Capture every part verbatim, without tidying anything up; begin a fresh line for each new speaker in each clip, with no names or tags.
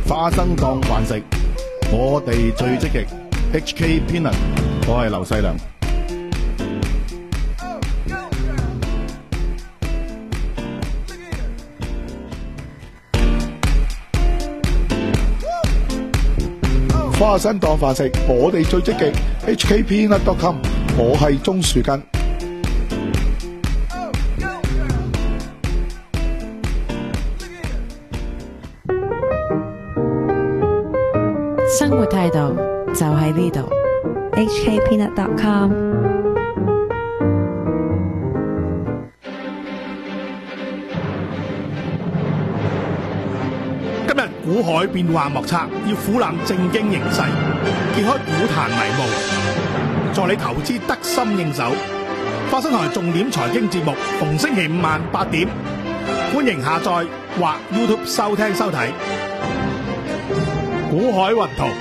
花生當飯食，我哋最積極。H K Peanut， 我係劉細良。花生當飯食，我哋最積極。H K Peanut dot com， 我係鍾樹根。
生活態度就喺呢度。
H K Peanut dot com。
今日股海變幻莫測，要俯覽正經形勢，揭開股壇迷霧，助你投資得心應手。花生台重點財經節目，逢星期五晚八點，歡迎下載或 YouTube 收聽收睇。股海雲圖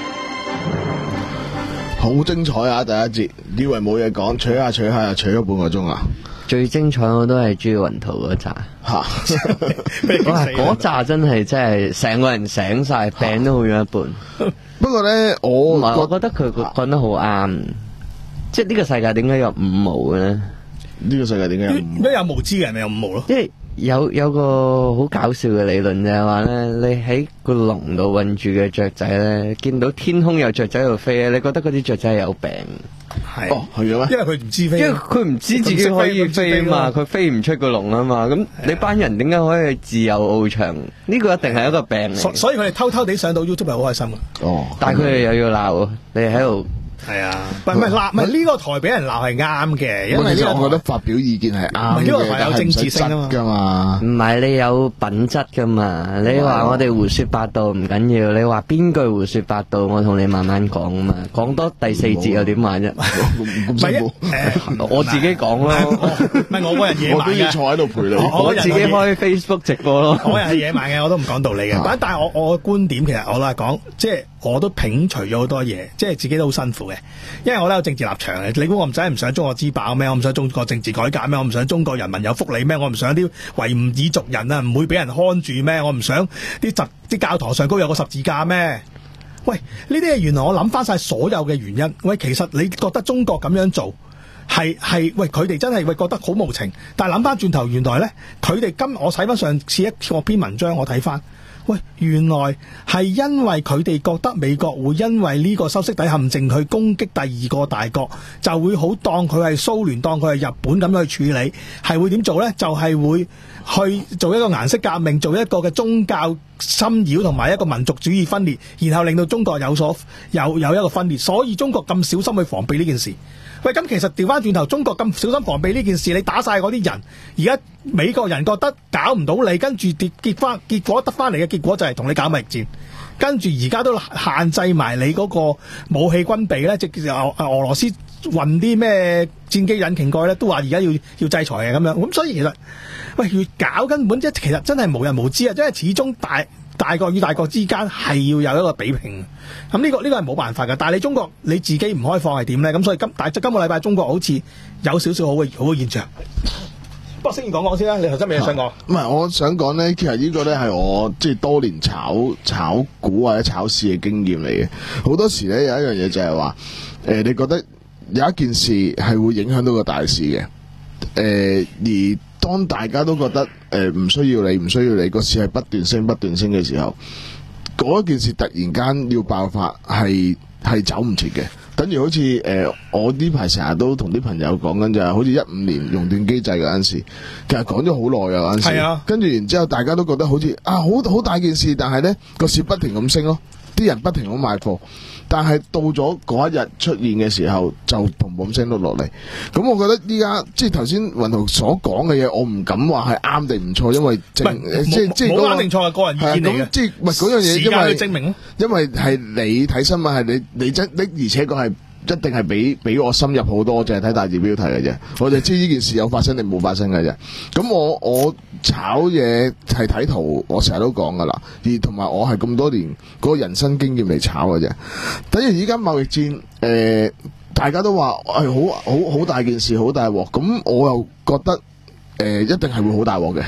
好精彩啊！第一節以為冇嘢講，取下取下又取咗半個鐘啊！
最精彩我都係珠雲圖嗰扎吓，哇！嗰扎真係真係成個人醒晒，病都好咗一半。
不過咧，我
唔係，我覺得佢講得好啱，即係呢個世界點解有五毛嘅咧？
呢個世界點解有五毛？
咩有無知嘅人咪有五毛咯？
即係有有個好搞笑嘅理論就係話咧，你喺個籠度韞住嘅雀仔咧，見到天空有雀仔喺度飛咧，你覺得嗰啲雀仔係有病？
係
哦，係嘅咩？
因為佢唔知飛，
因為佢唔知自己可以飛啊嘛，佢飛唔出個籠啊嘛。咁你班人點解可以自由翱翔？呢個一定係一個病嚟。
所所以佢哋偷偷地上到 YouTube 係好開心嘅。
哦，
但係佢哋又要鬧你喺度。
係啊，唔係唔係鬧，唔係呢個台俾人鬧係啱嘅，因為
其實
呢個
我覺得發表意見係啱嘅，
呢個台有政治性啊嘛。
噶嘛，
唔係你有品質噶嘛？你話我哋胡說八道唔緊要，你話邊句胡說八道，我同你慢慢講啊嘛。講多第四節又點玩啫？
唔係
誒，我自己講咯，
唔係我個人野蠻嘅，
我都要坐喺度陪你。
我自己開 Facebook 直播咯。
我係野蠻嘅，我都唔講道理嘅。但但係我我嘅觀點其實我都係講，即係我都摒除咗好多嘢，即係自己都好辛苦嘅，因為我都有政治立場嘅。你估我唔使唔想中國之飽咩？我唔想中國政治改革咩？我唔想中國人民有福利咩？我唔想啲維吾爾族人啊唔會俾人看住咩？我唔想啲十啲教堂上高有個十字架咩？喂，呢啲係原來我諗翻晒所有嘅原因。喂，其實你覺得中國咁樣做係係喂佢哋真係喂覺得好無情，但係諗翻轉頭，原來咧佢哋今我睇翻上次一個篇文章，我睇翻。喂，原來係因為佢哋覺得美國會因為呢個修昔底陷阱去攻擊第二個大國，就會好當佢係蘇聯，當佢係日本咁樣去處理，係會點做呢？就係、是、會去做一個顏色革命，做一個嘅宗教侵擾同埋一個民族主義分裂，然後令到中國有所有有一個分裂。所以中國咁小心去防備呢件事。喂，咁其實調翻轉頭，中國咁小心防備呢件事，你打晒嗰啲人，而家美國人覺得搞唔到你，跟住結結翻結果得翻嚟嘅結果就係同你搞貿易戰，跟住而家都限制埋你嗰個武器軍備咧，即係俄俄羅斯運啲咩戰機引擎過去咧，都話而家要要制裁嘅咁樣。咁所以其實喂越搞根本即係其實真係無人無知啊！因為始終大大國與大國之間係要有一個比拼。咁呢、這個呢、這個係冇辦法㗎，但係你中國你自己唔開放係點咧？咁所以今但係今個禮拜中國好似有少少好嘅好嘅現象。不過先講講先啦，你頭先咩想講？
唔係，我想講咧，其實呢個咧係我即係多年炒炒股或者炒市嘅經驗嚟嘅。好多時咧有一樣嘢就係話，誒、呃，你覺得有一件事係會影響到個大市嘅，誒、呃，而當大家都覺得誒唔、呃、需要你，唔需要你，個市係不斷升不斷升嘅時候，嗰件事突然間要爆發，係係走唔切嘅。等於好似誒、呃，我呢排成日都同啲朋友講緊就係，好似一五年熔斷機制嗰陣時，其實講咗好耐啊嗰陣時。係啊。跟住然之後，大家都覺得好似啊，好好大件事，但係咧個市不停咁升咯，啲人不停咁買貨。但係到咗嗰一日出現嘅時候，就砰砰聲都落嚟。咁我覺得依家即係頭先雲圖所講嘅嘢，我唔敢話係啱定唔錯，因為即係即係
冇啱定錯嘅個人意見嚟嘅。
即係唔係嗰樣嘢，
時間去證明咯。
因為係你睇新聞係你你真的，而且確係一定係比比我深入好多，我淨係睇大字標題嘅啫。我就知呢件事有發生定冇發生嘅啫。咁我我炒嘢係睇圖，我成日都講噶啦。而同埋我係咁多年嗰個人生經驗嚟炒嘅啫。等於而家貿易戰，誒、呃，大家都話係好好好大件事，好大鑊。咁我又覺得誒、呃，一定係會好大鑊嘅。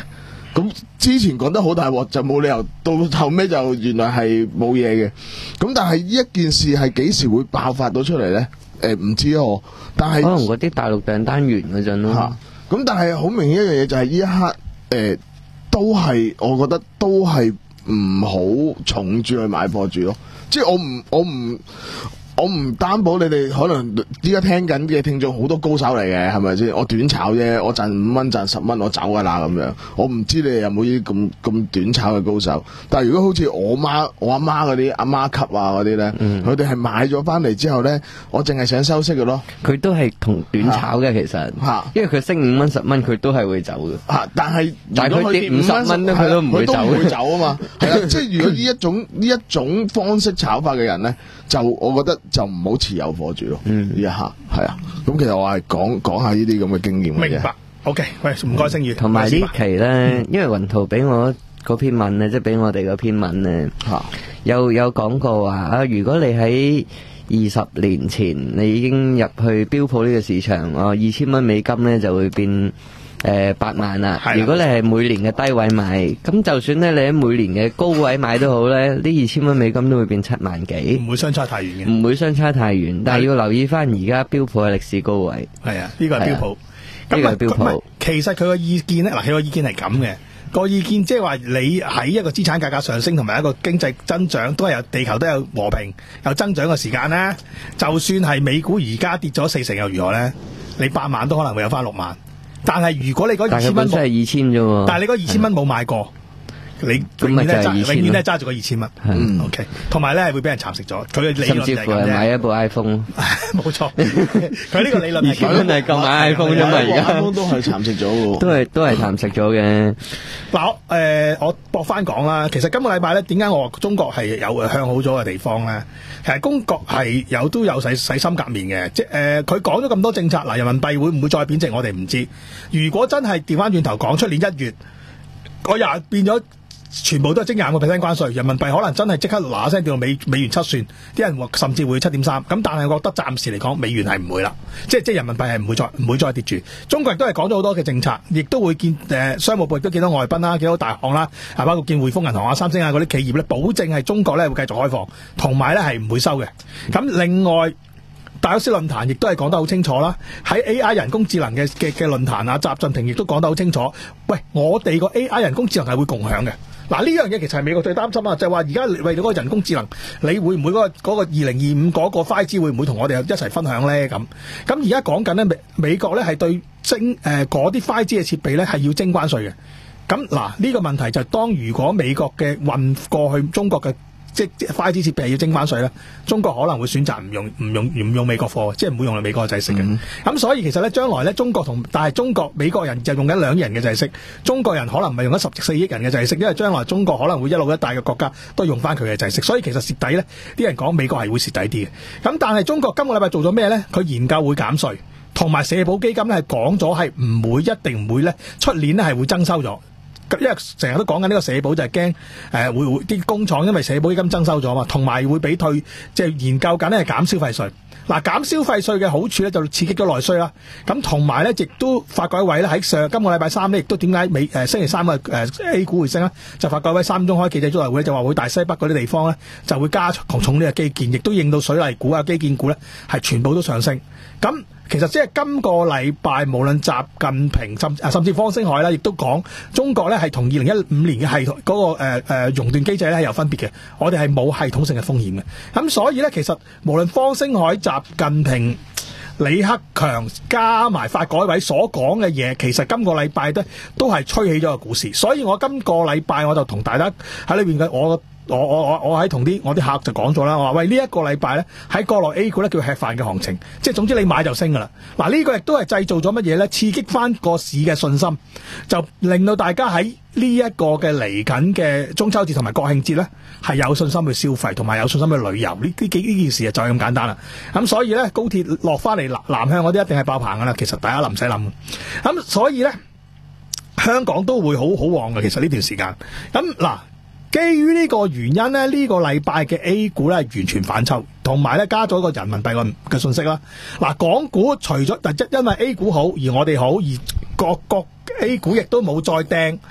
咁之前講得好大鑊，就冇理由到後尾就原來係冇嘢嘅。咁但係呢一件事係幾時會爆發到出嚟咧？誒、唔知啊我，但係
可能嗰啲大陸訂單完嗰陣咯。
嚇咁但係好明顯一樣嘢就係呢一刻誒、都係我覺得都係唔好重注去買貨住咯。即係我唔我唔。我唔擔保你哋可能依家聽緊嘅聽眾好多高手嚟嘅，係咪先？我短炒啫，我賺五蚊賺十蚊，我走噶啦咁樣。我唔知你哋有冇呢啲咁咁短炒嘅高手。但係如果好似我媽、我阿媽嗰啲阿媽級啊嗰啲咧，佢哋係買咗翻嚟之後咧，我淨係想收息嘅咯。
佢都係同短炒嘅其實，
嚇
因為佢升五蚊十蚊，佢都係會走嘅。
嚇！但係
但係佢跌五十蚊咧，佢都唔會走
佢都唔會走啊嘛。係啦，即係如果呢一種呢一種方式炒法嘅人咧，就我覺得就唔好持有貨住咯。呢一刻係啊。咁其實我係講講下呢啲咁嘅經驗嘅啫。
明白。OK，喂，唔該，星宇。
同埋呢期咧，因為雲圖俾我嗰篇文咧，即係俾我哋嗰篇文咧，
嚇
有有講過話啊，如果你喺二十年前你已經入去標普呢個市場，哦，二千蚊美金咧就會變誒八萬啦。
係啦
如果你係每年嘅低位買，咁就算咧你喺每年嘅高位買都好咧，呢二千蚊美金都會變七萬幾，
唔會相差太遠嘅。
唔會相差太遠。但係要留意翻而家標普嘅歷史高位。
係啊，呢個係標普。
呢個係標普
咁啊其實佢個意見咧，嗱，佢個意見係咁嘅。個意見即係話你喺一個資產價格上升同埋一個經濟增長都係有地球都有和平有增長嘅時間咧，就算係美股而家跌咗四成又如何咧？你八萬都可能會有翻六萬。但係如果你嗰二
但係
千蚊冇，
本身係二千啫喎。
但係你嗰二千蚊冇買過。你永遠都係揸，永遠都係揸住個二千蚊。嗯，OK。同埋咧係會俾人蠶食咗。佢嘅理論
甚至乎係
就係咁啫。
買一部 iPhone。
冇錯。佢呢個理論係
真係夠買 iPhone 啫嘛，而家
都係蠶食咗喎。
都係都係蠶食咗嘅。
嗱，我誒我駁翻講啦。其實今個禮拜咧，點解我話中國係有向好咗嘅地方咧？其實中國係有都有洗洗心革面嘅。即係誒，佢講咗咁多政策，嗱，人民幣會唔會再貶值？我哋唔知。如果真係調翻轉頭講，出年一月嗰日變咗。全部都係徵廿個 percent 關稅，人民幣可能真係即刻嗱嗱聲掉到美美元七算，啲人話甚至會七點三。咁但係我覺得暫時嚟講，美元係唔會啦，即係即係人民幣係唔會再唔會再跌住。中國亦都係講咗好多嘅政策，亦都會見誒、呃、商務部亦都見到外賓啦，見到大行啦，啊包括見匯豐銀行啊、三星啊嗰啲企業咧，保證係中國咧會繼續開放，同埋咧係唔會收嘅。咁另外。大歐斯論壇亦都係講得好清楚啦，喺 A I 人工智能嘅嘅嘅論壇啊，習近平亦都講得好清楚。喂，我哋個 A I 人工智能係會共享嘅。嗱，呢樣嘢其實係美國最擔心啊，就係話而家為咗嗰個人工智能，你會唔會嗰、嗰個嗰、嗰個二零二五嗰個 五 G 會唔會同我哋一齊分享咧？咁咁而家講緊咧美美國咧係對徵誒嗰啲 五 G 嘅設備咧係要徵關稅嘅。咁嗱呢個問題就係當如果美國嘅運過去中國嘅。即係 五 G 設備要徵關稅咧，中國可能會選擇唔用唔用唔用美國貨，即係唔會用美國嘅制式嘅。咁、嗯、所以其實咧，將來咧，中國同但係中國美國人就用緊兩億人嘅制式，中國人可能唔係用緊十四億人嘅制式，因為將來中國可能會一路一帶嘅國家都用翻佢嘅制式，所以其實蝕底咧，啲人講美國係會蝕底啲嘅。咁但係中國今個禮拜做咗咩咧？佢研究會減稅，同埋社保基金咧係講咗係唔會一定唔會咧，出年咧係會增收咗。因為成日都講緊呢個社保就係驚誒會會啲工廠因為社保基金增收咗嘛，同埋會俾退即係研究緊咧係減消費稅。嗱，減消費稅嘅好處咧就刺激咗內需啦。咁同埋咧亦都發改委咧喺上今個禮拜三咧亦都點解美誒、呃、星期三嘅誒、呃、A 股回升咧？就發改委三中開記者招待會就話會大西北嗰啲地方咧就會加重呢個基建，亦都應到水泥股啊基建股咧係全部都上升。咁其實即係今個禮拜，無論習近平甚啊甚至方星海咧，亦都講中國咧係同二零一五年嘅系統嗰、那個誒誒、呃呃、熔斷機制咧係有分別嘅。我哋係冇系統性嘅風險嘅。咁所以咧，其實無論方星海、習近平、李克強加埋發改委所講嘅嘢，其實今個禮拜咧都係吹起咗個股市。所以我今個禮拜我就同大家喺裏邊嘅我。我我我我喺同啲我啲客就講咗啦，我話喂呢一個禮拜咧喺國內 A 股咧叫吃飯嘅行情，即係總之你買就升噶啦。嗱、這、呢個亦都係製造咗乜嘢咧？刺激翻個市嘅信心，就令到大家喺呢一個嘅嚟緊嘅中秋節同埋國慶節咧係有信心去消費，同埋有信心去旅遊。呢呢幾呢件事啊就係咁簡單啦。咁所以咧高鐵落翻嚟南南向嗰啲一定係爆棚噶啦。其實大家唔使諗。咁所以咧香港都會好好旺嘅。其實呢段時間咁嗱。基於呢個原因咧，呢、這個禮拜嘅 A 股咧係完全反抽，同埋咧加咗個人民幣嘅嘅信息啦。嗱，港股除咗但因為 A 股好而我哋好，而各個 A 股亦都冇再掟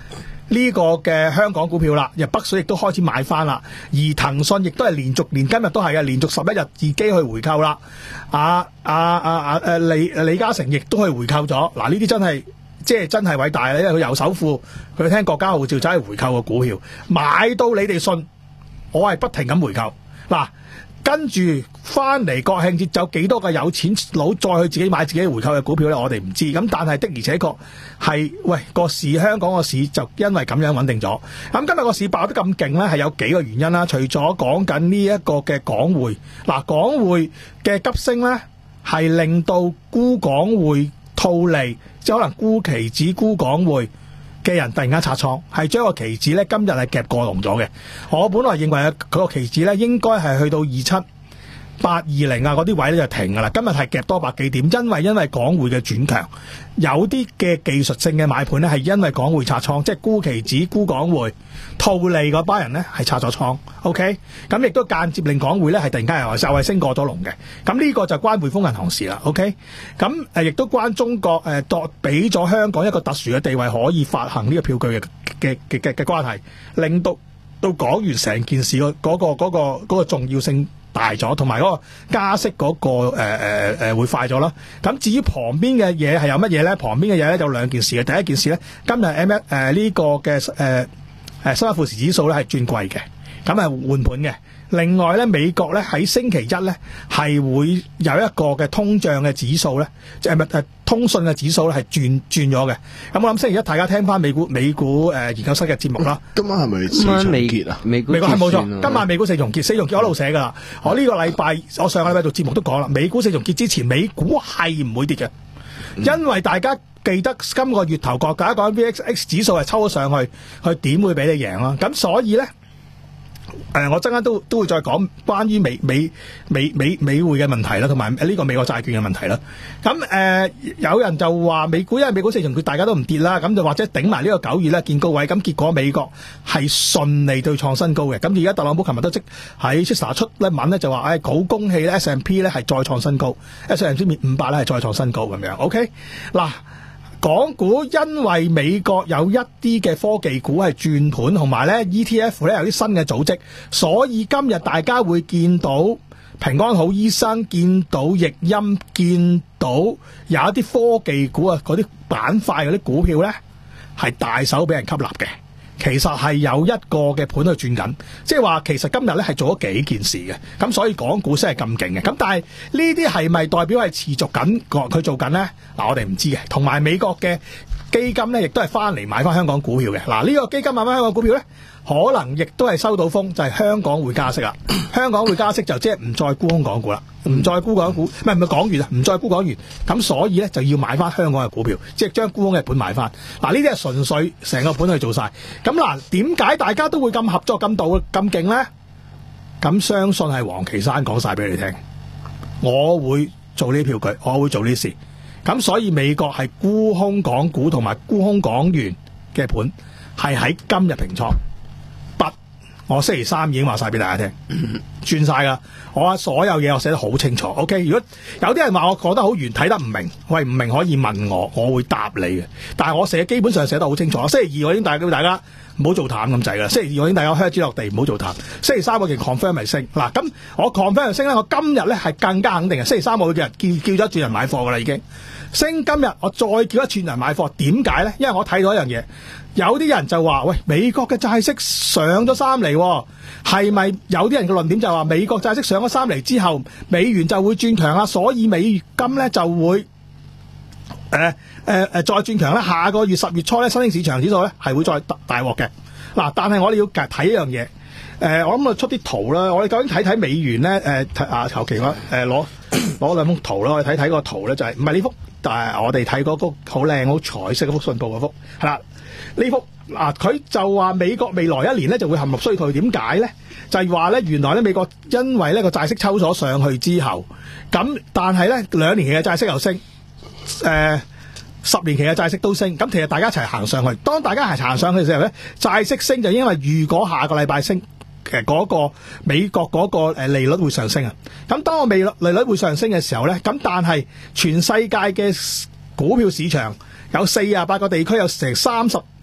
呢個嘅香港股票啦，又北水亦都開始買翻啦，而騰訊亦都係連續連今日都係嘅，連續十一日自己去回購啦。啊啊啊啊誒李李嘉誠亦都去回購咗。嗱呢啲真係即係真係偉大啦，因為佢由首富佢聽國家號召走去回購個股票，買到你哋信，我係不停咁回購嗱。跟住翻嚟國慶節有幾多個有錢佬再去自己買自己回購嘅股票呢？我哋唔知。咁但係的而且確係喂個市，香港個市就因為咁樣穩定咗。咁今日個市爆得咁勁呢，係有幾個原因啦。除咗講緊呢一個嘅港匯，嗱港匯嘅急升呢，係令到沽港匯套利，即係可能沽期指沽港匯嘅人突然間拆倉，係將個期指咧今日係夾過龍咗嘅。我本來認為佢個期指咧應該係去到二七八二零啊嗰啲位咧就停噶啦，今日係夾多百幾點，因為因為港匯嘅轉強，有啲嘅技術性嘅買盤咧係因為港匯拆倉，即係沽期指沽港匯套利嗰班人咧係拆咗倉 ，OK， 咁亦都間接令港匯咧係突然間又就係升過咗龍嘅，咁呢個就關匯豐銀行事啦 ，OK， 咁誒亦都關中國誒作俾咗香港一個特殊嘅地位，可以發行呢個票據嘅嘅嘅嘅嘅關係，令到到港元成件事個嗰個嗰個嗰個重要性大咗，同埋嗰個加息嗰、嗰個誒誒誒會快咗啦。咁至於旁邊嘅嘢係有乜嘢咧？旁邊嘅嘢咧有兩件事嘅。第一件事咧，今日 M 一誒呢個嘅誒誒收入富時指數咧係轉貴嘅，咁係換盤嘅。另外咧，美國咧喺星期一咧係會有一個嘅通脹嘅指數咧，即係咪誒通訊嘅指數咧係轉轉咗嘅。咁我諗星期一大家聽翻美股美股誒、呃、研究室嘅節目啦。
今晚係咪四重結啊？
美股
美國係冇錯，今晚美股四重結，四重結我一路寫噶啦。我呢個禮拜我上個禮拜做節目都講啦，美股四重結之前美股係唔會跌嘅，因為大家記得今個月頭個大家講 V X X 指數係抽咗上去，佢點會俾你贏啦？咁所以咧。誒、呃，我陣間都都會再講關於美美美美美匯嘅問題啦，同埋呢個美國債券嘅問題啦。咁誒、呃，有人就話美股因為美股四重佢大家都唔跌啦，咁就或者頂埋呢個九月咧見高位，咁結果美國係順利對創新高嘅。咁而家特朗普琴日都即喺 Twitter 出一文咧，就話誒好恭喜咧 S and P 咧係再創新高 ，S and P 五百咧係再創新高咁樣。OK， 嗱。港股因為美國有一啲嘅科技股係轉盤，同埋咧 E T F 咧有啲新嘅組織，所以今日大家會見到平安好醫生，見到易鑫，見到有一啲科技股啊，嗰啲板塊嗰啲股票咧係大手俾人吸納嘅。其實係有一個嘅盤去轉緊，即係話其實今日咧係做咗幾件事嘅，咁所以港股先係咁勁嘅。咁但係呢啲係咪代表係持續緊佢做緊呢？嗱，我哋唔知嘅。同埋美國嘅基金咧，亦都係翻嚟買翻香港股票嘅。嗱，呢個基金買翻香港股票咧，可能亦都係收到風，就係、是、香港會加息啦。香港會加息就即係唔再沽空港股啦，唔再沽港股，唔係唔係港元啊，唔再沽港元。咁所以咧就要買翻香港嘅股票，即係將沽空嘅本買翻。嗱，呢啲係純粹成個盤去做晒。咁嗱，點解大家都會咁合作咁到咁勁咧？咁相信係黃岐山講晒俾你聽，我會做呢啲票據，我會做呢啲事。咁所以美國係沽空港股同埋沽空港元嘅盤係喺今日平倉。我星期三已經話晒俾大家聽，轉晒噶。我所有嘢我寫得好清楚。OK， 如果有啲人話我講得好圓，睇得唔明，喂，唔明可以問我，我會答你嘅。但係我寫基本上寫得好清楚。星期二我已經大叫大家唔好做淡咁滯噶啦。星期二我已經大家靴子落地唔好做淡。星期三我叫 confirm 咪升嗱，咁我 confirm 咪升咧。我今日咧係更加肯定嘅。星期三我會叫人叫叫咗一轉人買貨噶啦，已經升。今日我再叫一轉人買貨，點解咧？因為我睇到一樣嘢。有啲人就話：喂，美國嘅債息上咗三厘，係咪有啲人嘅論點就話美國債息上咗三厘之後，美元就會轉強啦？所以美金咧就會誒誒誒再轉強咧。下個月十月初咧，新興市場指數咧係會再大大鑊嘅。嗱，但係我哋要睇一樣嘢。誒、呃，我諗我出啲圖啦。我哋究竟睇睇美元咧？誒、呃、啊，求其我誒攞攞兩幅圖啦。我哋睇睇個圖咧，就係唔係呢幅？但係我哋睇嗰幅好靚好彩色嗰幅信報嗰幅係啦。呢幅嗱，佢就話美國未來一年咧就會陷入衰退，點解咧？就係話咧，原來咧美國因為呢個債息抽咗上去之後，咁但係咧兩年期嘅債息又升，誒、呃、十年期嘅債息都升，咁其實大家一齊行上去。當大家係行上去嘅時候咧，債息升就因為如果下個禮拜升，其實嗰個美國嗰個誒利率會上升啊。咁當個利率利率會上升嘅時候咧，咁但係全世界嘅股票市場有四十八個地區有成三十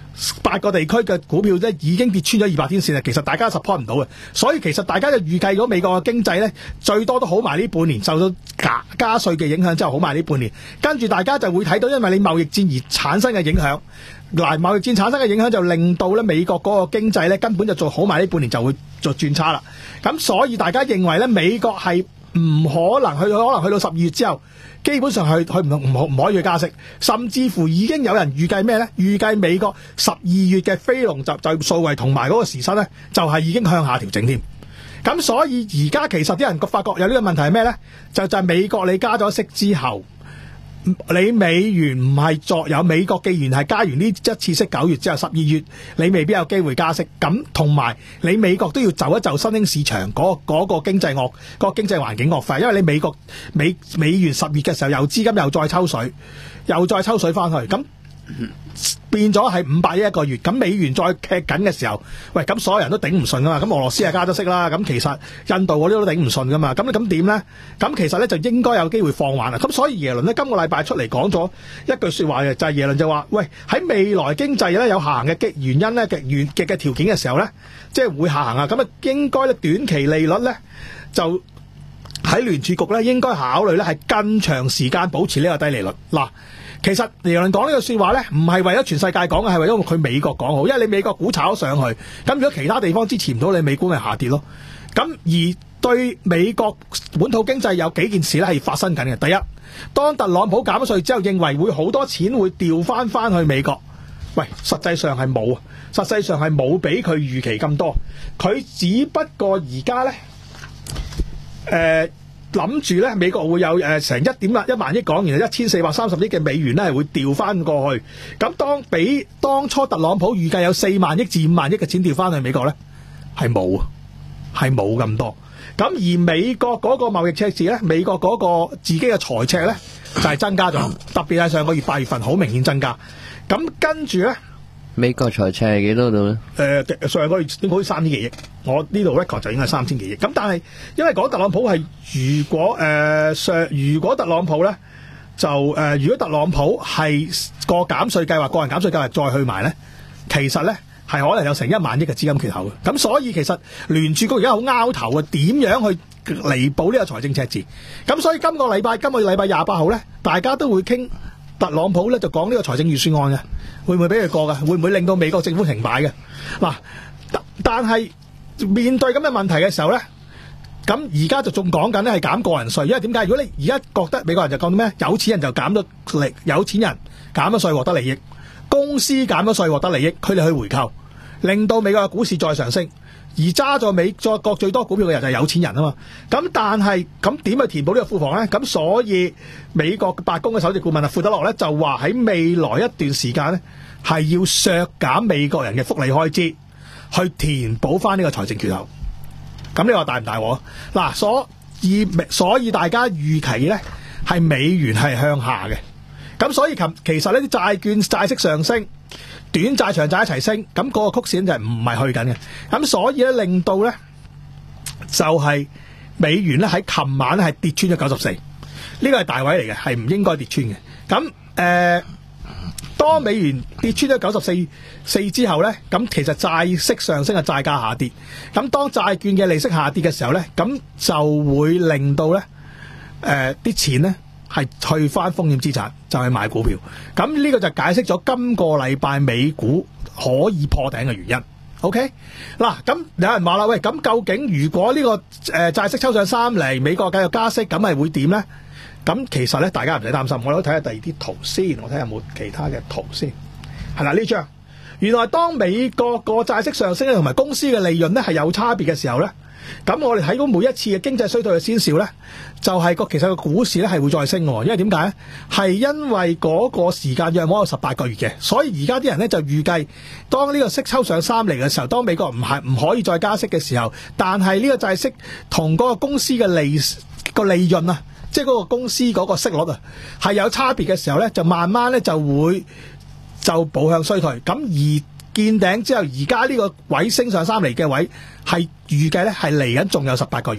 八個地區嘅股票咧已經跌穿咗二百天線啦，其實大家 support 唔到嘅，所以其實大家就預計咗美國嘅經濟咧最多都好埋呢半年，受到加加稅嘅影響之後好埋呢半年，跟住大家就會睇到因為你貿易戰而產生嘅影響，嗱貿易戰產生嘅影響就令到咧美國嗰個經濟咧根本就做好埋呢半年就會做轉差啦，咁所以大家認為咧美國係唔可能去，可能去到十二月之後，基本上係佢唔唔唔可以去加息，甚至乎已經有人預計咩呢？預計美國十二月嘅非農就就業數據同埋嗰個時薪呢，就係、是、已經向下調整添。咁所以而家其實啲人發覺有呢個問題係咩呢？就就係美國你加咗息之後，你美元唔係作有美國既然係加完呢一次息九月之後十二月你未必有機會加息，咁同埋你美國都要就一就新興市場嗰嗰、嗰個經濟惡、嗰個經濟環境惡化，因為你美國美美元十月嘅時候又資金又再抽水，又再抽水翻去，咁變咗係五百億一個月，咁美元再劇緊嘅時候，喂咁所有人都頂唔順噶嘛，咁俄羅斯係加咗息啦，咁其實印度嗰啲都頂唔順噶嘛，咁咁點呢？咁其實咧就應該有機會放緩啦，咁所以耶倫呢，今個禮拜出嚟講咗一句說話嘅，就係、是、耶倫就話，喂喺未來經濟咧有下行嘅極原因咧極原極嘅條件嘅時候咧，即係會下行啊，咁啊應該咧短期利率咧就喺聯儲局咧應該考慮咧係更長時間保持呢個低利率嗱。其實耶倫講呢個說話咧，唔係為咗全世界講嘅，係為咗佢美國講好，因為你美國股炒咗上去，咁如果其他地方支持唔到你，美股咪下跌咯。咁而對美國本土經濟有幾件事咧係發生緊嘅。第一，當特朗普減咗稅之後，認為會好多錢會調翻翻去美國，喂，實際上係冇，實際上係冇俾佢預期咁多，佢只不過而家咧，誒、呃。諗住咧，美國會有誒成一點啦一萬億港元，一千四百三十億嘅美元咧係會調翻過去。咁當比當初特朗普預計有四萬億至五萬億嘅錢調翻去美國咧，係冇啊，係冇咁多。咁而美國嗰個貿易赤字咧，美國嗰個自己嘅財赤咧就係、是、增加咗，特別係上個月八月份好明顯增加。咁跟住咧。
美國財赤係幾多度咧？
誒、呃、上個月應該好似三千幾億，我呢度 record 就應該係三千幾億。咁但係因為講特朗普係如果誒上、呃、如果特朗普咧就誒、呃、如果特朗普係個減稅計劃個人減稅計劃再去埋咧，其實咧係可能有成一萬億嘅資金缺口嘅。咁所以其實聯儲局而家好拗頭嘅，點樣去彌補呢個財政赤字？咁所以今個禮拜今個禮拜廿八號咧，大家都會傾特朗普咧就講呢個財政預算案嘅。會唔會俾佢過㗎？會唔會令到美國政府停擺嘅？嗱，但係面對咁嘅問題嘅時候咧，咁而家就仲講緊咧係減個人稅，因為點解？如果你而家覺得美國人就講到咩？有錢人就減咗利，有錢人減咗稅獲得利益，公司減咗稅獲得利益，佢哋去回購，令到美國嘅股市再上升。而揸咗美國最多股票嘅人就係有錢人啊嘛，咁但係咁點去填補呢個庫房呢？咁所以美國白宮嘅首席顧問啊庫德洛呢就話喺未來一段時間呢係要削減美國人嘅福利開支，去填補翻呢個財政缺口。咁你話大唔大鑊？嗱，所以所以大家預期呢係美元係向下嘅，咁所以其其實呢啲債券債息上升。短債長債一齊升，咁、那、嗰個曲線就係唔係去緊嘅，咁所以咧令到咧就係、是、美元咧喺琴晚咧係跌穿咗九十四，呢個係大位嚟嘅，係唔應該跌穿嘅。咁誒、呃，當美元跌穿咗九十四四之後咧，咁其實債息上升嘅債價下跌，咁當債券嘅利息下跌嘅時候咧，咁就會令到咧誒啲錢咧。係去翻風險資產，就係、是、買股票。咁呢個就解釋咗今個禮拜美股可以破頂嘅原因。OK， 嗱，咁有人話啦，喂，咁究竟如果呢、這個誒、呃、債息抽上三厘，美國繼續加息，咁係會點呢？咁其實咧，大家唔使擔心，我哋睇下第二啲圖先，我睇下有冇其他嘅圖先。係啦，呢張原來當美國個債息上升咧，同埋公司嘅利潤咧係有差別嘅時候咧。咁我哋睇到每一次嘅經濟衰退嘅先兆咧，就係、是、個其實個股市咧係會再升嘅，因為點解咧？係因為嗰個時間約莫有十八個月嘅，所以而家啲人咧就預計，當呢個息抽上三厘嘅時候，當美國唔係唔可以再加息嘅時候，但係呢個債息同嗰個公司嘅利個利潤啊，即係嗰個公司嗰個息率啊，係有差別嘅時候咧，就慢慢咧就會就步向衰退。咁而見頂之後，而家呢個位升上三厘嘅位係預計咧係嚟緊仲有十八個月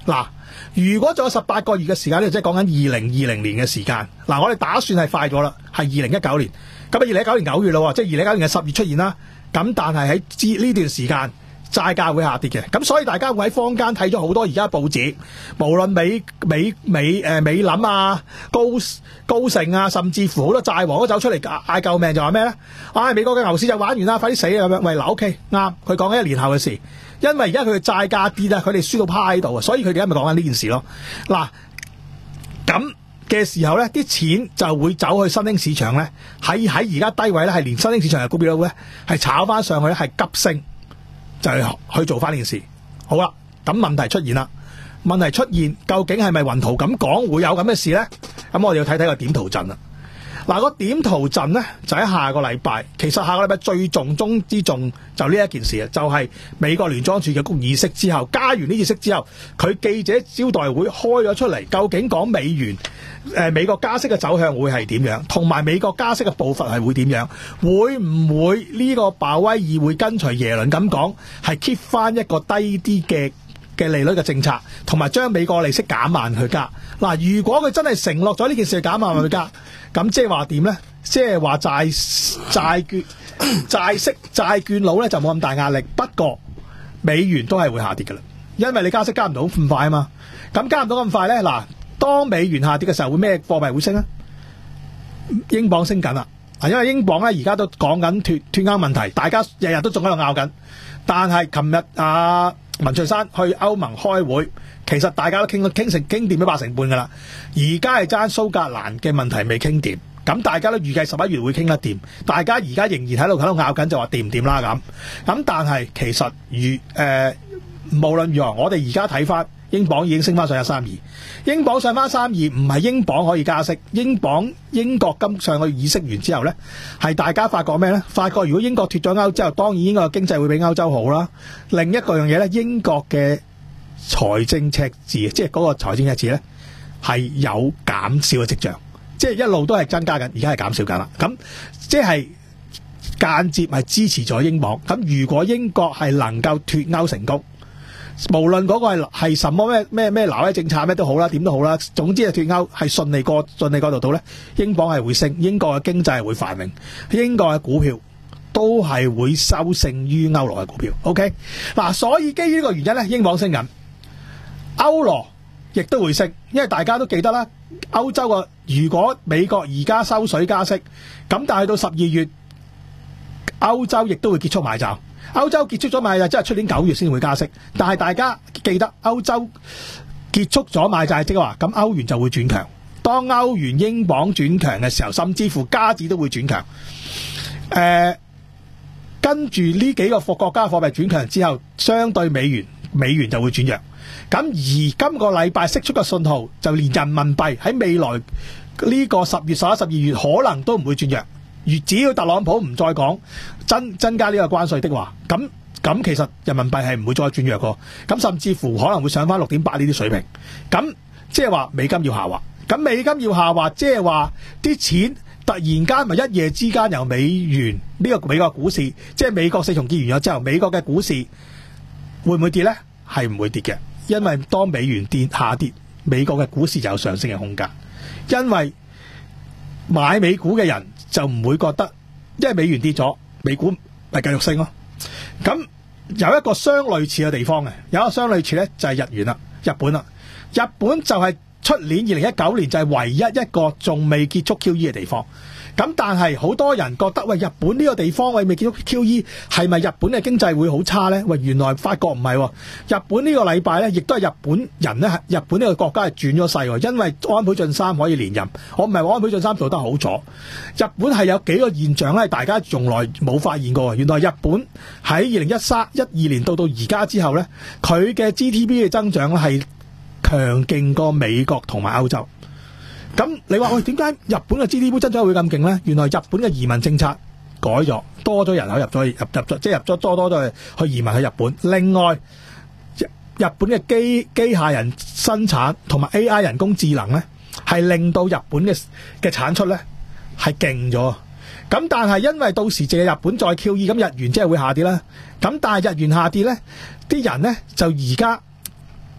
嗱，如果仲有十八個月嘅時間呢，即係講緊二零二零年嘅時間。嗱，我哋打算係快咗啦，係二零一九年。咁啊，二零一九年九月咯，即係二零一九年嘅十月出現啦。咁但係喺呢段時間，債價會下跌嘅。咁所以大家會喺坊間睇咗好多而家報紙，無論美美美誒美林啊、高高盛啊，甚至乎好多債王都走出嚟嗌救命，就話咩咧？唉、哎，美國嘅牛市就玩完啦，快啲死啊咁樣。喂，嗱 OK 啱，佢講緊一年後嘅事，因為而家佢嘅債價跌啊，佢哋輸到趴喺度啊，所以佢哋而家咪講緊呢件事咯。嗱，咁嘅時候咧，啲錢就會走去新興市場咧，喺喺而家低位咧，係連新興市場嘅股票咧係炒翻上去咧，係急升，就係去做翻呢件事。好啦，咁問題出現啦，問題出現究竟係咪雲圖咁講會有咁嘅事咧？咁我哋要睇睇個點圖陣啦。嗱，個點圖陣咧就喺下個禮拜，其實下個禮拜最重中之重就呢一件事啊，就係、是、美國聯莊儲嘅局議息之後，加完呢次息之後，佢記者招待會開咗出嚟，究竟講美元誒、呃、美國加息嘅走向會係點樣，同埋美國加息嘅步伐係會點樣，會唔會呢個鮑威爾會跟隨耶倫咁講，係 keep 翻一個低啲嘅嘅利率嘅政策，同埋將美國利息減慢去加。嗱，如果佢真係承諾咗呢件事減慢去加，咁即係話點呢？即係話債債券債息債券佬呢就冇咁大壓力，不過美元都係會下跌㗎啦，因為你加息加唔到咁快啊嘛。咁加唔到咁快呢，嗱，當美元下跌嘅時候，會咩貨幣會升呢？英鎊升緊啦，因為英鎊呢而家都講緊脱脱歐問題，大家日日都仲喺度拗緊，但係琴日啊文翠珊去歐盟開會，其實大家都傾到傾成傾掂咗八成半噶啦，而家係爭蘇格蘭嘅問題未傾掂，咁大家都預計十一月會傾得掂，大家而家仍然喺度喺度拗緊，就話掂唔掂啦咁。咁但係其實如誒、呃、無論如何，我哋而家睇翻英鎊已經升翻上一三二，英鎊上翻三二，唔係英鎊可以加息，英鎊英國今上個月議息完之後呢，係大家發覺咩呢？發覺如果英國脫咗歐之後，當然英國嘅經濟會比歐洲好啦。另一個樣嘢呢，英國嘅財政赤字，即係嗰個財政赤字呢，係有減少嘅跡象，即係一路都係增加緊，而家係減少緊啦。咁即係間接係支持咗英鎊。咁如果英國係能夠脫歐成功，無論嗰個係係什麼咩咩咩挪威政策咩都好啦，點都好啦，總之係脫歐係順利過順利過渡到咧，英鎊係會升，英國嘅經濟係會繁榮，英國嘅股票都係會收勝於歐羅嘅股票。OK， 嗱，所以基於呢個原因咧，英鎊升緊，歐羅亦都會升，因為大家都記得啦，歐洲嘅如果美國而家收水加息，咁但係到十二月，歐洲亦都會結束買債。歐洲結束咗買債，即係出年九月先會加息。但係大家記得，歐洲結束咗買債，即係話咁歐元就會轉強。當歐元、英鎊轉強嘅時候，甚至乎加紙都會轉強。誒、呃，跟住呢幾個國家貨幣轉強之後，相對美元，美元就會轉弱。咁而今個禮拜釋出嘅信號，就連人民幣喺未來呢個十月、十一、十二月可能都唔會轉弱。而只要特朗普唔再講增增加呢個關稅的話，咁咁其實人民幣係唔會再轉弱個，咁甚至乎可能會上翻六點八呢啲水平。咁即係話美金要下滑，咁美金要下滑，即係話啲錢突然間咪一夜之間由美元呢個美國股市，即係美國四重結完咗之後，美國嘅股市會唔會跌呢？係唔會跌嘅，因為當美元跌下跌，美國嘅股市就有上升嘅空間，因為買美股嘅人就唔會覺得，因為美元跌咗，美股咪繼續升咯。咁有一個相類似嘅地方嘅，有一個相類似呢，就係日元啦，日本啦，日本就係出年二零一九年就係唯一一個仲未結束 Q E 嘅地方。咁但係好多人覺得，喂，日本呢個地方喂未結束 Q E， 係咪日本嘅經濟會好差呢？喂，原來發覺唔係喎，日本呢個禮拜呢，亦都係日本人呢，日本呢個國家係轉咗勢喎，因為安倍晉三可以連任。我唔係話安倍晉三做得好咗，日本係有幾個現象呢，大家從來冇發現過。原來日本喺二零一三、一二年到到而家之後呢，佢嘅 G D P 嘅增長咧係強勁過美國同埋歐洲。咁你話喂，點解日本嘅 G D P 增長會咁勁呢？原來日本嘅移民政策改咗，多咗人口入咗入入咗，即係入咗多多都去移民去日本。另外，日日本嘅機機械人生產同埋 A I 人工智能呢，係令到日本嘅嘅產出呢係勁咗。咁但係因為到時借日本再 Q E， 咁日元即係會下跌啦。咁但係日元下跌呢，啲人呢就而家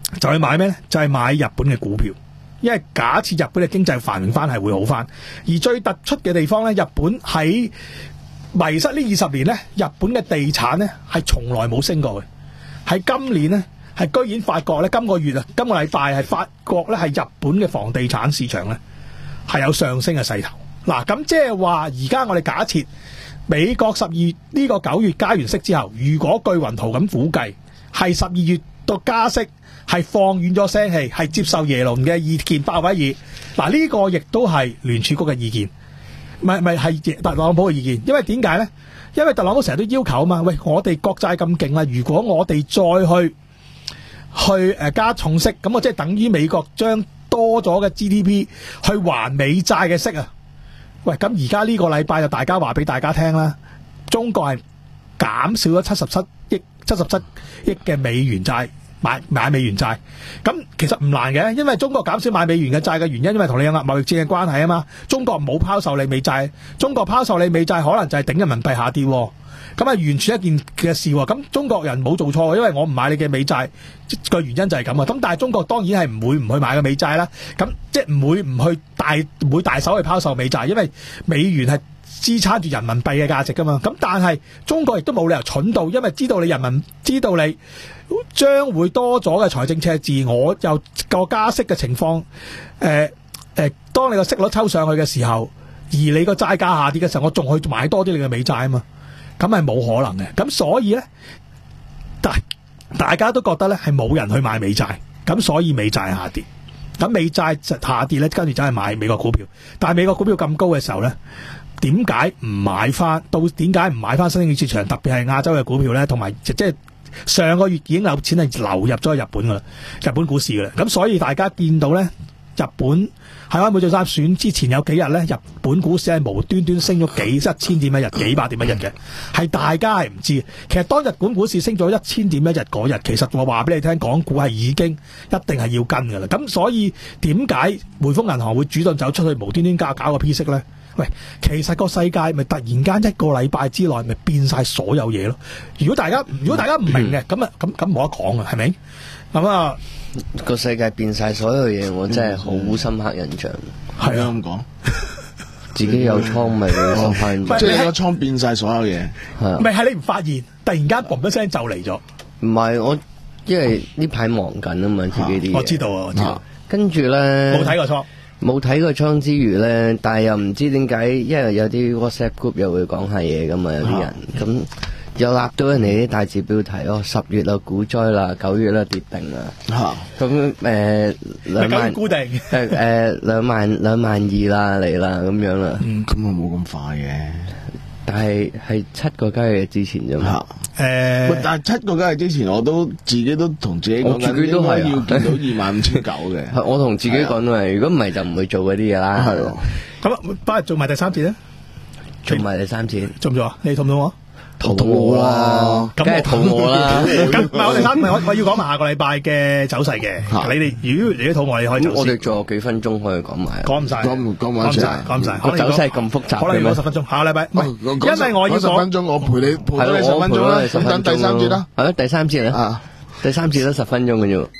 就去買咩咧？就係買日本嘅股票，因為假設日本嘅經濟繁榮翻係會好翻。而最突出嘅地方咧，日本喺迷失呢二十年咧，日本嘅地產咧係從來冇升過嘅。喺今年咧，係居然發覺咧，今個月啊，今個禮拜係發覺咧，係日本嘅房地產市場咧係有上升嘅勢頭。嗱，咁即係話，而家我哋假設美國十二月呢個九月加完息之後，如果據雲圖咁估計，係十二月到加息，係放軟咗聲氣，係接受耶倫嘅意見，鮑威爾嗱呢個亦都係聯儲局嘅意見，唔係唔係係特朗普嘅意見。因為點解咧？因為特朗普成日都要求啊嘛，喂，我哋國債咁勁啦，如果我哋再去去誒加重息，咁我即係等於美國將多咗嘅 G D P 去還美債嘅息啊！喂，咁而家呢個禮拜就大家話俾大家聽啦，中國係減少咗七十七億七十七億嘅美元債買買美元債，咁其實唔難嘅，因為中國減少買美元嘅債嘅原因，因為同你有貿易戰嘅關係啊嘛。中國冇拋售你美債，中國拋售你美債可能就係頂人民幣下跌，咁啊完全一件嘅事。咁中國人冇做錯，因為我唔買你嘅美債個原因就係咁啊。咁但係中國當然係唔會唔去買個美債啦，咁即係唔會唔去大唔會大手去拋售美債，因為美元係支撐住人民幣嘅價值噶嘛。咁但係中國亦都冇理由蠢到，因為知道你人民知道你將會多咗嘅財政赤字，我又個加息嘅情況，誒、呃、誒、呃，當你個息率抽上去嘅時候，而你個債價下跌嘅時候，我仲去買多啲你嘅美債啊嘛，咁係冇可能嘅。咁所以咧，大大家都覺得咧係冇人去買美債，咁所以美債下跌。咁美債下跌咧，跟住就係買美國股票。但係美國股票咁高嘅時候咧，點解唔買翻？到點解唔買翻新興市場？特別係亞洲嘅股票咧，同埋即係。上個月已經有錢係流入咗去日本噶啦，日本股市噶啦，咁所以大家見到咧，日本喺安倍晉三選之前有幾日咧，日本股市係無端端升咗幾一千點一日，幾百點一日嘅，係大家係唔知。其實當日本股市升咗一千點一日嗰日，其實我話俾你聽，港股係已經一定係要跟噶啦。咁所以點解匯豐銀行會主動走出去無端端加搞個 P 息咧？喂，其實個世界咪突然間一個禮拜之內咪變晒所有嘢咯。如果大家如果大家唔明嘅，咁啊咁咁冇得講啊，係咪？咁啊
個世界變晒所有嘢，我真係好深刻印象。
係啊，咁講，
自己有倉咪收翻，
即係你個倉變晒所有嘢。
係啊，
咪係你唔發現，突然間嘣一聲就嚟咗。
唔係我，因為呢排忙緊啊嘛，自己啲嘢。
我知道啊，我知道。
跟住咧，
冇睇過倉。
冇睇過倉之餘咧，但係又唔知點解，因為有啲 WhatsApp group 又會講下嘢噶嘛，有啲人咁又立到人哋啲大字標題哦，十月啦股災啦，九月啦跌定啦，咁誒兩萬
固定
誒誒兩萬兩萬二啦嚟啦咁樣啦，
咁啊冇咁快嘅，
但係係七個交易日之前啫嘛。
誒、呃，但係七個交易日之前，我都自己都同自己講緊，應該要見到二萬五千九嘅。
我同自己講都係，如果唔係就唔會做嗰啲嘢啦。
係咯。
咁翻嚟做埋第三節咧？
做埋第三節，
做唔做啊？你肚唔肚餓？
肚餓啦，梗係肚餓啦。
咁唔係我哋三，唔係我我要講埋下個禮拜嘅走勢嘅。你哋如果你啲肚餓，你可以走先。
我哋仲有幾分鐘可以講埋。
講唔晒，
講唔講埋
講唔晒，講唔晒。
個走勢咁複雜，
可能要講十分鐘。下個禮拜，唔係，因為我要
十分鐘，我陪你陪咗你十分鐘啦。咁等第三節啦。
係咯，第三節啦。第三節都十分鐘嘅啫。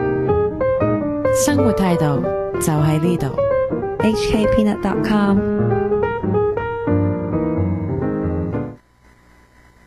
生活態度就喺呢度。
H K Peanut dot com